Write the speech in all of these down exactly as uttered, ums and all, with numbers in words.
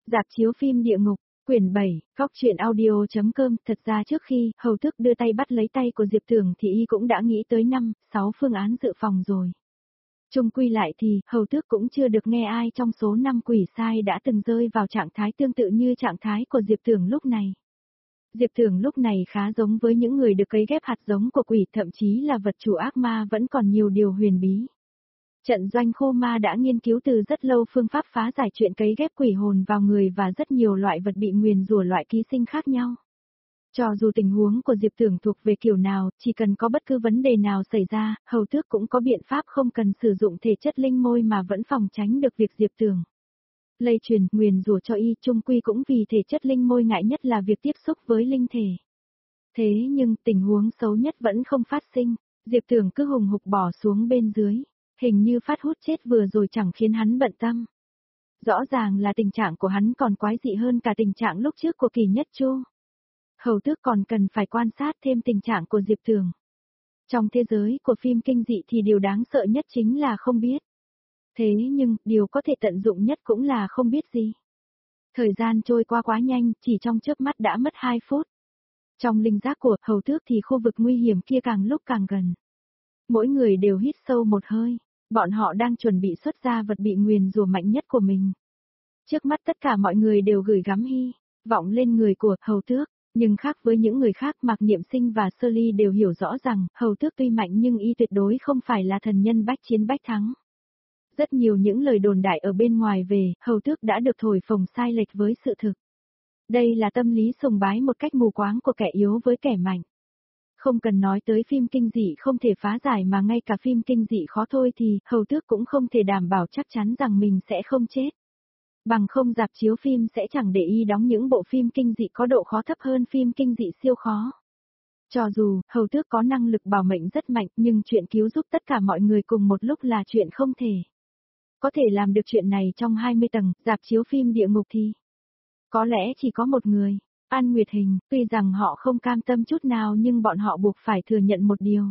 Rạp chiếu phim địa ngục, quyển bảy, góc truyện audio.com. Thật ra trước khi Hầu Tước đưa tay bắt lấy tay của Diệp Tưởng thì y cũng đã nghĩ tới năm, sáu phương án dự phòng rồi. Chung quy lại thì, Hầu Tước cũng chưa được nghe ai trong số năm quỷ sai đã từng rơi vào trạng thái tương tự như trạng thái của Diệp Tưởng lúc này. Diệp Tưởng lúc này khá giống với những người được cấy ghép hạt giống của quỷ, thậm chí là vật chủ ác ma vẫn còn nhiều điều huyền bí. Trận doanh khô ma đã nghiên cứu từ rất lâu phương pháp phá giải chuyện cấy ghép quỷ hồn vào người và rất nhiều loại vật bị nguyền rủa loại ký sinh khác nhau. Cho dù tình huống của Diệp Tưởng thuộc về kiểu nào, chỉ cần có bất cứ vấn đề nào xảy ra, Hầu Tước cũng có biện pháp không cần sử dụng thể chất linh môi mà vẫn phòng tránh được việc Diệp Tưởng lây truyền, nguyền rủa cho y, chung quy cũng vì thể chất linh môi ngại nhất là việc tiếp xúc với linh thể. Thế nhưng, tình huống xấu nhất vẫn không phát sinh, Diệp Tưởng cứ hùng hục bỏ xuống bên dưới, hình như phát hút chết vừa rồi chẳng khiến hắn bận tâm. Rõ ràng là tình trạng của hắn còn quái dị hơn cả tình trạng lúc trước của Kỳ Nhất Chu. Hầu Tước còn cần phải quan sát thêm tình trạng của Diệp Tưởng. Trong thế giới của phim kinh dị thì điều đáng sợ nhất chính là không biết. Thế nhưng, điều có thể tận dụng nhất cũng là không biết gì. Thời gian trôi qua quá nhanh, chỉ trong chớp mắt đã mất hai phút. Trong linh giác của Hầu Tước thì khu vực nguy hiểm kia càng lúc càng gần. Mỗi người đều hít sâu một hơi, bọn họ đang chuẩn bị xuất ra vật bị nguyền rủa mạnh nhất của mình. Trước mắt tất cả mọi người đều gửi gắm hy vọng lên người của Hầu Tước, nhưng khác với những người khác, Mạc Niệm Sinh và Sơ Ly đều hiểu rõ rằng Hầu Tước tuy mạnh nhưng y tuyệt đối không phải là thần nhân bách chiến bách thắng. Rất nhiều những lời đồn đại ở bên ngoài về Hầu Tước đã được thổi phồng sai lệch với sự thực. Đây là tâm lý sùng bái một cách mù quáng của kẻ yếu với kẻ mạnh. Không cần nói tới phim kinh dị không thể phá giải mà ngay cả phim kinh dị khó thôi thì Hầu Tước cũng không thể đảm bảo chắc chắn rằng mình sẽ không chết. Bằng không rạp chiếu phim sẽ chẳng để ý đóng những bộ phim kinh dị có độ khó thấp hơn phim kinh dị siêu khó. Cho dù Hầu Tước có năng lực bảo mệnh rất mạnh nhưng chuyện cứu giúp tất cả mọi người cùng một lúc là chuyện không thể. Có thể làm được chuyện này trong hai mươi tầng, rạp chiếu phim địa ngục thì có lẽ chỉ có một người, An Nguyệt Hình, tuy rằng họ không cam tâm chút nào nhưng bọn họ buộc phải thừa nhận một điều.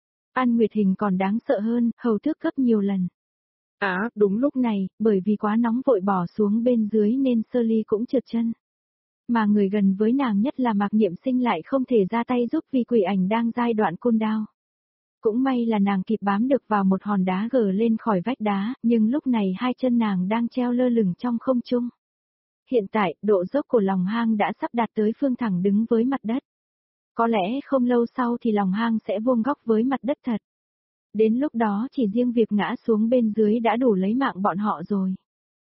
An Nguyệt Hình còn đáng sợ hơn, Hầu Tước gấp nhiều lần. À, đúng lúc này, bởi vì quá nóng vội bỏ xuống bên dưới nên Sơ Ly cũng trượt chân. Mà người gần với nàng nhất là Mạc Niệm Sinh lại không thể ra tay giúp vì quỷ ảnh đang giai đoạn côn đao. Cũng may là nàng kịp bám được vào một hòn đá gờ lên khỏi vách đá, nhưng lúc này hai chân nàng đang treo lơ lửng trong không trung. Hiện tại, độ dốc của lòng hang đã sắp đạt tới phương thẳng đứng với mặt đất. Có lẽ không lâu sau thì lòng hang sẽ vuông góc với mặt đất thật. Đến lúc đó chỉ riêng việc ngã xuống bên dưới đã đủ lấy mạng bọn họ rồi.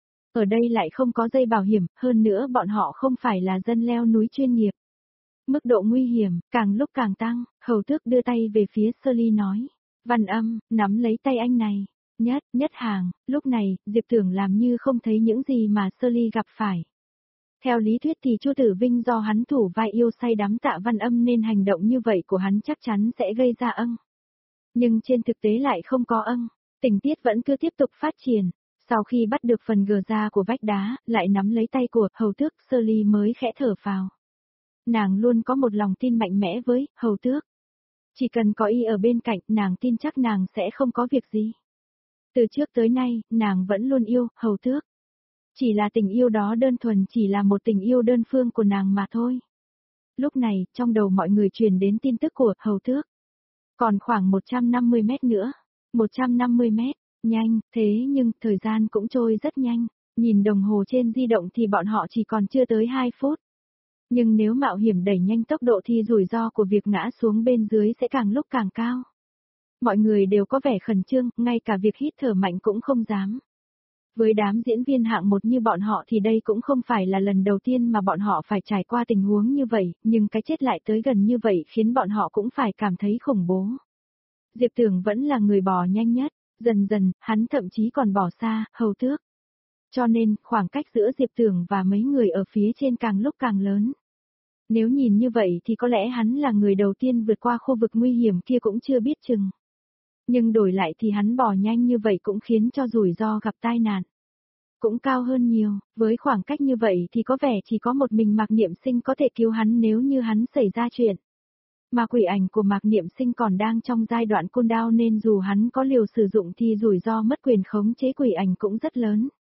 Ở đây lại không có dây bảo hiểm, hơn nữa bọn họ không phải là dân leo núi chuyên nghiệp. Mức độ nguy hiểm, càng lúc càng tăng, Hầu Tước đưa tay về phía Sơ Ly nói. Văn Âm, nắm lấy tay anh này. Nhất, nhất hàng, lúc này, Diệp Tưởng làm như không thấy những gì mà Sơ Ly gặp phải. Theo lý thuyết thì Chu Tử Vinh do hắn thủ vai yêu say đắm Tạ Văn Âm nên hành động như vậy của hắn chắc chắn sẽ gây ra âng. Nhưng trên thực tế lại không có âng, tình tiết vẫn cứ tiếp tục phát triển. Sau khi bắt được phần gờ ra của vách đá, lại nắm lấy tay của Hầu Tước, Sơ Ly mới khẽ thở phào. Nàng luôn có một lòng tin mạnh mẽ với Hầu Tước. Chỉ cần có y ở bên cạnh, nàng tin chắc nàng sẽ không có việc gì. Từ trước tới nay, nàng vẫn luôn yêu Hầu Tước. Chỉ là tình yêu đó đơn thuần chỉ là một tình yêu đơn phương của nàng mà thôi. Lúc này, trong đầu mọi người truyền đến tin tức của Hầu Tước. Còn khoảng một trăm năm mươi mét nữa. một trăm năm mươi mét, nhanh, thế nhưng thời gian cũng trôi rất nhanh. Nhìn đồng hồ trên di động thì bọn họ chỉ còn chưa tới hai phút. Nhưng nếu mạo hiểm đẩy nhanh tốc độ thì rủi ro của việc ngã xuống bên dưới sẽ càng lúc càng cao. Mọi người đều có vẻ khẩn trương, ngay cả việc hít thở mạnh cũng không dám. Với đám diễn viên hạng một như bọn họ thì đây cũng không phải là lần đầu tiên mà bọn họ phải trải qua tình huống như vậy, nhưng cái chết lại tới gần như vậy khiến bọn họ cũng phải cảm thấy khủng bố. Diệp Tưởng vẫn là người bò nhanh nhất, dần dần, hắn thậm chí còn bỏ xa, Hầu Tước. Cho nên, khoảng cách giữa Diệp Tưởng và mấy người ở phía trên càng lúc càng lớn. Nếu nhìn như vậy thì có lẽ hắn là người đầu tiên vượt qua khu vực nguy hiểm kia cũng chưa biết chừng. Nhưng đổi lại thì hắn bò nhanh như vậy cũng khiến cho rủi ro gặp tai nạn cũng cao hơn nhiều, với khoảng cách như vậy thì có vẻ chỉ có một mình Mạc Niệm Sinh có thể cứu hắn nếu như hắn xảy ra chuyện. Mà quỷ ảnh của Mạc Niệm Sinh còn đang trong giai đoạn côn đao nên dù hắn có liều sử dụng thì rủi ro mất quyền khống chế quỷ ảnh cũng rất lớn.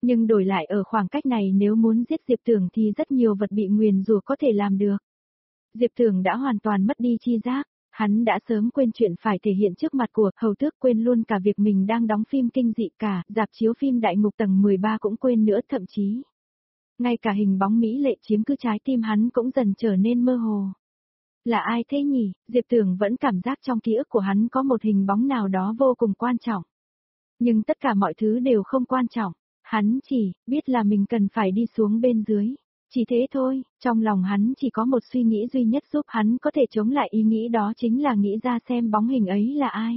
Nhưng đổi lại ở khoảng cách này nếu muốn giết Diệp Tưởng thì rất nhiều vật bị nguyền rủa có thể làm được. Diệp Tưởng đã hoàn toàn mất đi chi giác, hắn đã sớm quên chuyện phải thể hiện trước mặt của Hầu Tước, quên luôn cả việc mình đang đóng phim kinh dị cả, rạp chiếu phim Đại Ngục tầng mười ba cũng quên nữa, thậm chí ngay cả hình bóng mỹ lệ chiếm cứ trái tim hắn cũng dần trở nên mơ hồ. Là ai thế nhỉ? Diệp Tưởng vẫn cảm giác trong ký ức của hắn có một hình bóng nào đó vô cùng quan trọng. Nhưng tất cả mọi thứ đều không quan trọng, hắn chỉ biết là mình cần phải đi xuống bên dưới. Chỉ thế thôi, trong lòng hắn chỉ có một suy nghĩ duy nhất giúp hắn có thể chống lại ý nghĩ đó, chính là nghĩ ra xem bóng hình ấy là ai.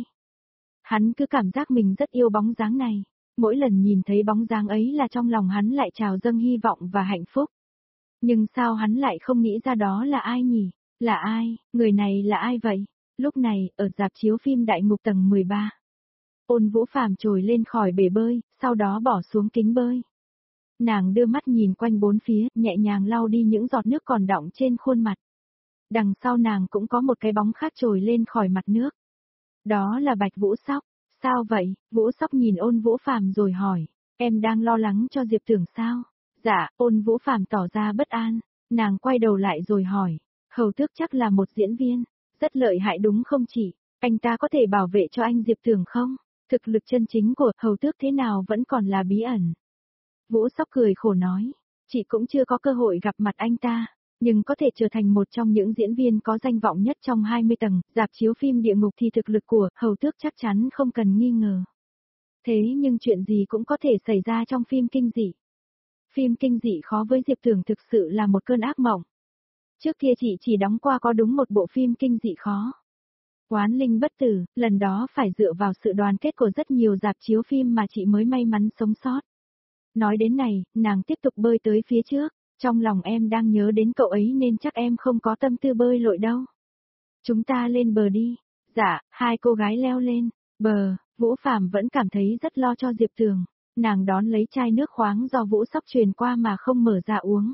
Hắn cứ cảm giác mình rất yêu bóng dáng này, mỗi lần nhìn thấy bóng dáng ấy là trong lòng hắn lại trào dâng hy vọng và hạnh phúc. Nhưng sao hắn lại không nghĩ ra đó là ai nhỉ? Là ai? Người này là ai vậy? Lúc này, ở rạp chiếu phim Đại Ngục tầng mười ba. Ôn Vũ Phàm trồi lên khỏi bể bơi, sau đó bỏ xuống kính bơi. Nàng đưa mắt nhìn quanh bốn phía, nhẹ nhàng lau đi những giọt nước còn đọng trên khuôn mặt. Đằng sau nàng cũng có một cái bóng khác trồi lên khỏi mặt nước. Đó là Bạch Vũ Sóc. Sao vậy? Vũ Sóc nhìn Ôn Vũ Phàm rồi hỏi, em đang lo lắng cho Diệp Tưởng sao? Dạ, Ôn Vũ Phàm tỏ ra bất an. Nàng quay đầu lại rồi hỏi, Hầu Tước chắc là một diễn viên, rất lợi hại đúng không chị? Anh ta có thể bảo vệ cho anh Diệp Tưởng không? Thực lực chân chính của Hầu Tước thế nào vẫn còn là bí ẩn. Vũ Sóc cười khổ nói, chị cũng chưa có cơ hội gặp mặt anh ta, nhưng có thể trở thành một trong những diễn viên có danh vọng nhất trong hai mươi tầng, rạp chiếu phim Địa Ngục thì thực lực của Hầu Tước chắc chắn không cần nghi ngờ. Thế nhưng chuyện gì cũng có thể xảy ra trong phim kinh dị. Phim kinh dị khó với Diệp Tưởng thực sự là một cơn ác mộng. Trước kia chị chỉ đóng qua có đúng một bộ phim kinh dị khó. Oán linh bất tử, lần đó phải dựa vào sự đoàn kết của rất nhiều rạp chiếu phim mà chị mới may mắn sống sót. Nói đến này, nàng tiếp tục bơi tới phía trước, trong lòng em đang nhớ đến cậu ấy nên chắc em không có tâm tư bơi lội đâu. Chúng ta lên bờ đi. Dạ, hai cô gái leo lên bờ, Vũ Phàm vẫn cảm thấy rất lo cho Diệp Tưởng, nàng đón lấy chai nước khoáng do Vũ Sóc truyền qua mà không mở ra uống.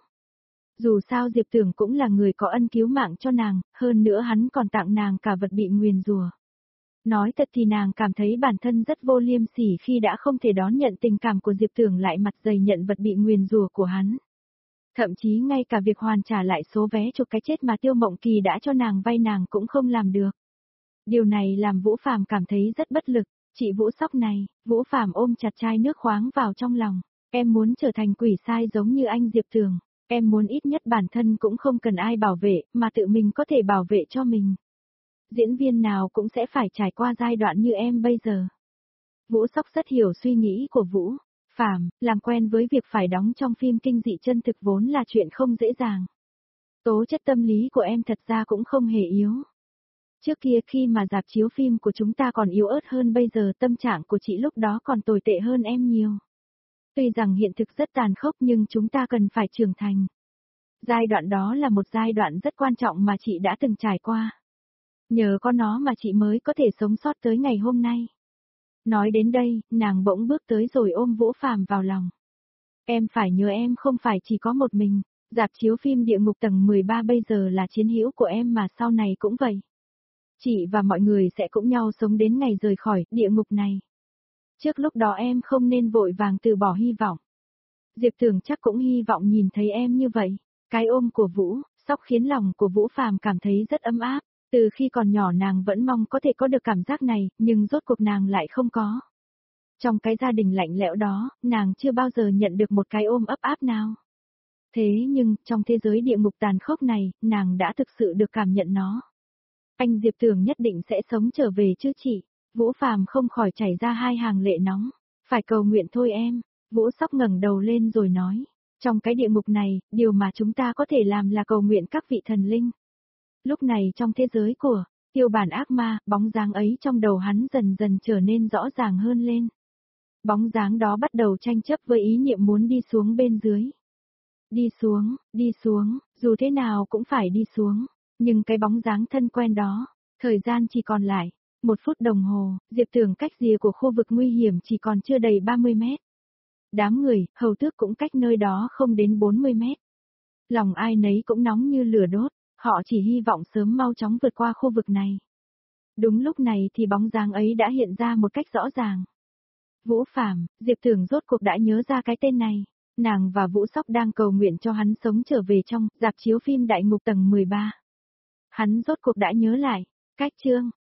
Dù sao Diệp Tưởng cũng là người có ân cứu mạng cho nàng, hơn nữa hắn còn tặng nàng cả vật bị nguyền rủa. Nói thật thì nàng cảm thấy bản thân rất vô liêm sỉ khi đã không thể đón nhận tình cảm của Diệp Tưởng lại mặt dày nhận vật bị nguyền rủa của hắn. Thậm chí ngay cả việc hoàn trả lại số vé chụp cái chết mà Tiêu Mộng Kỳ đã cho nàng vay nàng cũng không làm được. Điều này làm Vũ Phàm cảm thấy rất bất lực. Chị Vũ Sóc này, Vũ Phàm ôm chặt chai nước khoáng vào trong lòng. Em muốn trở thành quỷ sai giống như anh Diệp Tưởng. Em muốn ít nhất bản thân cũng không cần ai bảo vệ, mà tự mình có thể bảo vệ cho mình. Diễn viên nào cũng sẽ phải trải qua giai đoạn như em bây giờ. Vũ Sóc rất hiểu suy nghĩ của Vũ Phàm, làm quen với việc phải đóng trong phim kinh dị chân thực vốn là chuyện không dễ dàng. Tố chất tâm lý của em thật ra cũng không hề yếu. Trước kia khi mà rạp chiếu phim của chúng ta còn yếu ớt hơn bây giờ, tâm trạng của chị lúc đó còn tồi tệ hơn em nhiều. Tuy rằng hiện thực rất tàn khốc nhưng chúng ta cần phải trưởng thành. Giai đoạn đó là một giai đoạn rất quan trọng mà chị đã từng trải qua. Nhờ có nó mà chị mới có thể sống sót tới ngày hôm nay. Nói đến đây, nàng bỗng bước tới rồi ôm Vũ Phàm vào lòng. Em phải nhớ em không phải chỉ có một mình, rạp chiếu phim Địa Ngục tầng mười ba bây giờ là chiến hữu của em mà sau này cũng vậy. Chị và mọi người sẽ cùng nhau sống đến ngày rời khỏi địa ngục này. Trước lúc đó em không nên vội vàng từ bỏ hy vọng. Diệp Tưởng chắc cũng hy vọng nhìn thấy em như vậy. Cái ôm của Vũ Sóc khiến lòng của Vũ Phàm cảm thấy rất ấm áp. Từ khi còn nhỏ nàng vẫn mong có thể có được cảm giác này, nhưng rốt cuộc nàng lại không có. Trong cái gia đình lạnh lẽo đó, nàng chưa bao giờ nhận được một cái ôm ấp áp nào. Thế nhưng, trong thế giới địa ngục tàn khốc này, nàng đã thực sự được cảm nhận nó. Anh Diệp Tưởng nhất định sẽ sống trở về chứ chị. Vũ Phàm không khỏi chảy ra hai hàng lệ nóng. Phải cầu nguyện thôi em. Vũ Sóc ngẩng đầu lên rồi nói. Trong cái địa ngục này, điều mà chúng ta có thể làm là cầu nguyện các vị thần linh. Lúc này trong thế giới của Tiêu Bản ác ma, bóng dáng ấy trong đầu hắn dần dần trở nên rõ ràng hơn lên. Bóng dáng đó bắt đầu tranh chấp với ý niệm muốn đi xuống bên dưới. Đi xuống, đi xuống, dù thế nào cũng phải đi xuống. Nhưng cái bóng dáng thân quen đó, thời gian chỉ còn lại một phút đồng hồ, Diệp Tưởng cách rìa của khu vực nguy hiểm chỉ còn chưa đầy ba mươi mét. Đám người, Hầu Tước cũng cách nơi đó không đến bốn mươi mét. Lòng ai nấy cũng nóng như lửa đốt, họ chỉ hy vọng sớm mau chóng vượt qua khu vực này. Đúng lúc này thì bóng dáng ấy đã hiện ra một cách rõ ràng. Vũ Phàm, Diệp Thường rốt cuộc đã nhớ ra cái tên này. Nàng và Vũ Sóc đang cầu nguyện cho hắn sống trở về trong rạp chiếu phim Đại Ngục tầng mười ba. Hắn rốt cuộc đã nhớ lại. Cách chương